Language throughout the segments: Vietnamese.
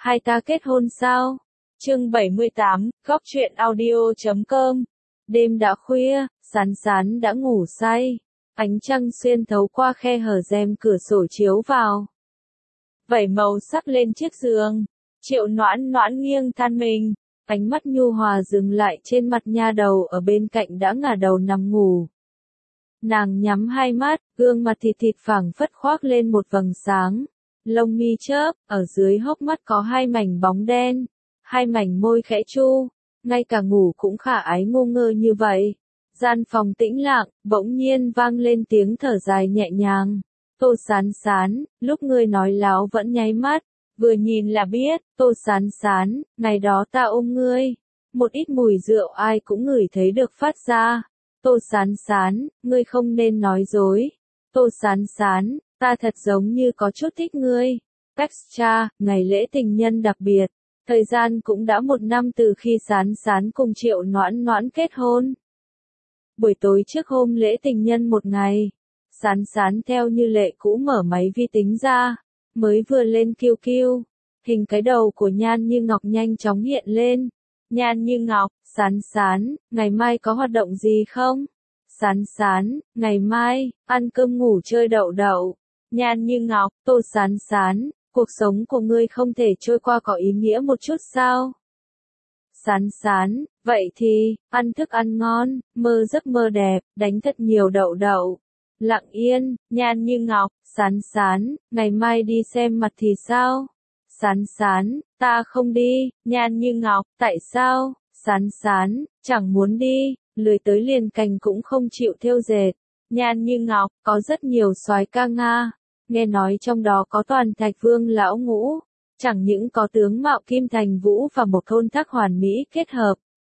Hai ta kết hôn sao? Chương 78, góc truyện audio.com. Đêm đã khuya, Sán Sán đã ngủ say. Ánh trăng xuyên thấu qua khe hở rèm cửa sổ chiếu vào, vẩy màu sắc lên chiếc giường. Triệu Noãn Noãn nghiêng thân mình, ánh mắt nhu hòa dừng lại trên mặt nha đầu ở bên cạnh đã ngả đầu nằm ngủ. Nàng nhắm hai mắt, gương mặt thịt thịt phảng phất khoác lên một vầng sáng. Lông mi chớp, ở dưới hốc mắt có hai mảnh bóng đen, hai mảnh môi khẽ chu, ngay cả ngủ cũng khả ái ngu ngơ như vậy. Gian phòng tĩnh lặng, bỗng nhiên vang lên tiếng thở dài nhẹ nhàng. Tô Sán Sán, lúc ngươi nói láo vẫn nháy mắt, vừa nhìn là biết. Tô Sán Sán, ngày đó ta ôm ngươi, một ít mùi rượu ai cũng ngửi thấy được phát ra. Tô Sán Sán, ngươi không nên nói dối. Tô Sán Sán, ta thật giống như có chút thích ngươi. Extra, ngày lễ tình nhân đặc biệt. Thời gian cũng đã 1 năm từ khi Sán Sán cùng Triệu Noãn Noãn kết hôn. Buổi tối trước hôm lễ tình nhân một ngày, Sán Sán theo như lệ cũ mở máy vi tính ra, mới vừa lên QQ, hình cái đầu của Nhan Như Ngọc nhanh chóng hiện lên. Nhan Như Ngọc, Sán Sán, ngày mai có hoạt động gì không? Sán Sán, ngày mai, ăn cơm ngủ chơi đậu đậu. Nhan Như Ngọc, Tô Sán Sán, cuộc sống của ngươi không thể trôi qua có ý nghĩa một chút sao? Sán Sán, vậy thì, ăn thức ăn ngon, mơ giấc mơ đẹp, đánh thật nhiều đậu đậu. Lặng yên, Nhan Như Ngọc, Sán Sán, ngày mai đi xem mặt thì sao? Sán Sán, ta không đi. Nhan Như Ngọc, tại sao? Sán Sán, chẳng muốn đi, lười tới liền cành cũng không chịu thêu dệt. Nhan Như Ngọc, có rất nhiều soái ca Nga, nghe nói trong đó có Toàn Thạch Vương lão ngũ, chẳng những có tướng mạo Kim Thành Vũ và một thôn thác hoàn mỹ kết hợp.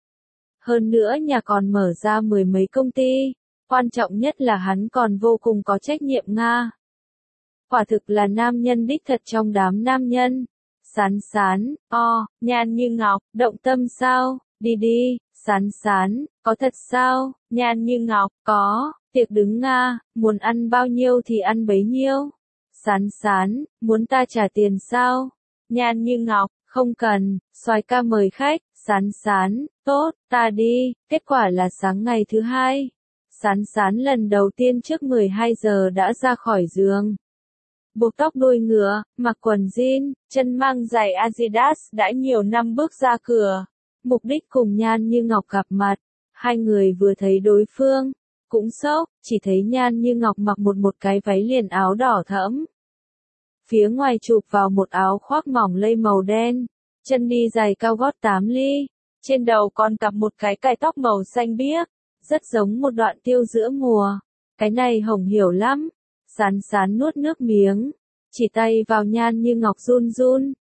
Hơn nữa nhà còn mở ra 10 mấy công ty, quan trọng nhất là hắn còn vô cùng có trách nhiệm Nga. Quả thực là nam nhân đích thật trong đám nam nhân. Sán Sán, Nhan Như Ngọc, động tâm sao? Đi đi. Sán Sán, có thật sao? Nhan Như Ngọc, có, tiệc đứng Nga, muốn ăn bao nhiêu thì ăn bấy nhiêu. Sán Sán, muốn ta trả tiền sao? Nhan Như Ngọc, không cần, soái ca mời khách. Sán Sán, tốt, ta đi. Kết quả là sáng ngày thứ hai, Sán Sán lần đầu tiên trước 12 giờ đã ra khỏi giường. Buộc tóc đuôi ngựa, mặc quần jean, chân mang giày Adidas đã nhiều năm bước ra cửa. Mục đích cùng Nhan Như Ngọc gặp mặt. Hai người vừa thấy đối phương, cũng sốc, chỉ thấy Nhan Như Ngọc mặc một cái váy liền áo đỏ thẫm. Phía ngoài chụp vào một áo khoác mỏng lây màu đen, chân đi giày cao gót 8 ly, trên đầu còn cặp một cái cài tóc màu xanh biếc, rất giống một đoạn tiêu giữa mùa. Cái này Hồng hiểu lắm. Sán Sán nuốt nước miếng, chỉ tay vào Nhan Như Ngọc run run.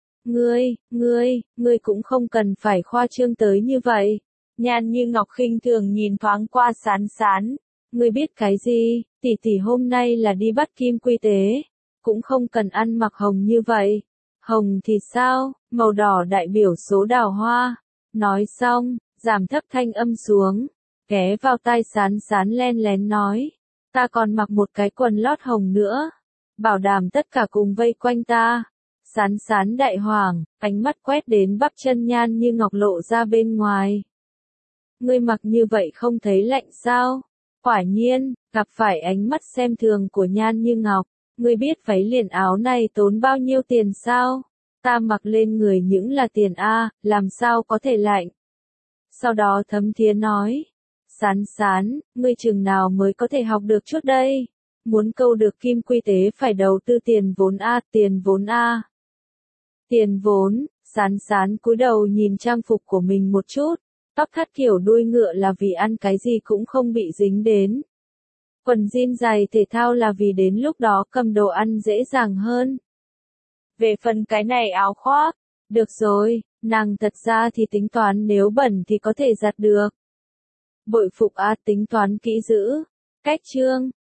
Ngươi cũng không cần phải khoa trương tới như vậy. Nhan Như Ngọc khinh thường nhìn thoáng qua Sán Sán. Ngươi biết cái gì, tỷ tỷ hôm nay là đi bắt kim quy tế, cũng không cần ăn mặc hồng như vậy. Hồng thì sao, màu đỏ đại biểu số đào hoa. Nói xong, giảm thấp thanh âm xuống, ghé vào tai Sán Sán len lén nói. Ta còn mặc một cái quần lót hồng nữa, bảo đảm tất cả cùng vây quanh ta. Sán Sán đại hoàng, ánh mắt quét đến bắp chân Nhan Như Ngọc lộ ra bên ngoài. Ngươi mặc như vậy không thấy lạnh sao? Quả nhiên, gặp phải ánh mắt xem thường của Nhan Như Ngọc. Ngươi biết váy liền áo này tốn bao nhiêu tiền sao? Ta mặc lên người những là tiền a, làm sao có thể lạnh? Sau đó thấm thía nói. Sán Sán, ngươi chừng nào mới có thể học được chút đây? Muốn câu được kim quy tế phải đầu tư tiền vốn a, tiền vốn a. Tiền vốn. Sán Sán cúi đầu nhìn trang phục của mình một chút, tóc thắt kiểu đuôi ngựa là vì ăn cái gì cũng không bị dính đến. Quần jean giày thể thao là vì đến lúc đó cầm đồ ăn dễ dàng hơn. Về phần cái này áo khoác, được rồi, nàng thật ra thì tính toán nếu bẩn thì có thể giặt được. Bội phục tính toán kỹ dữ. Cách chương,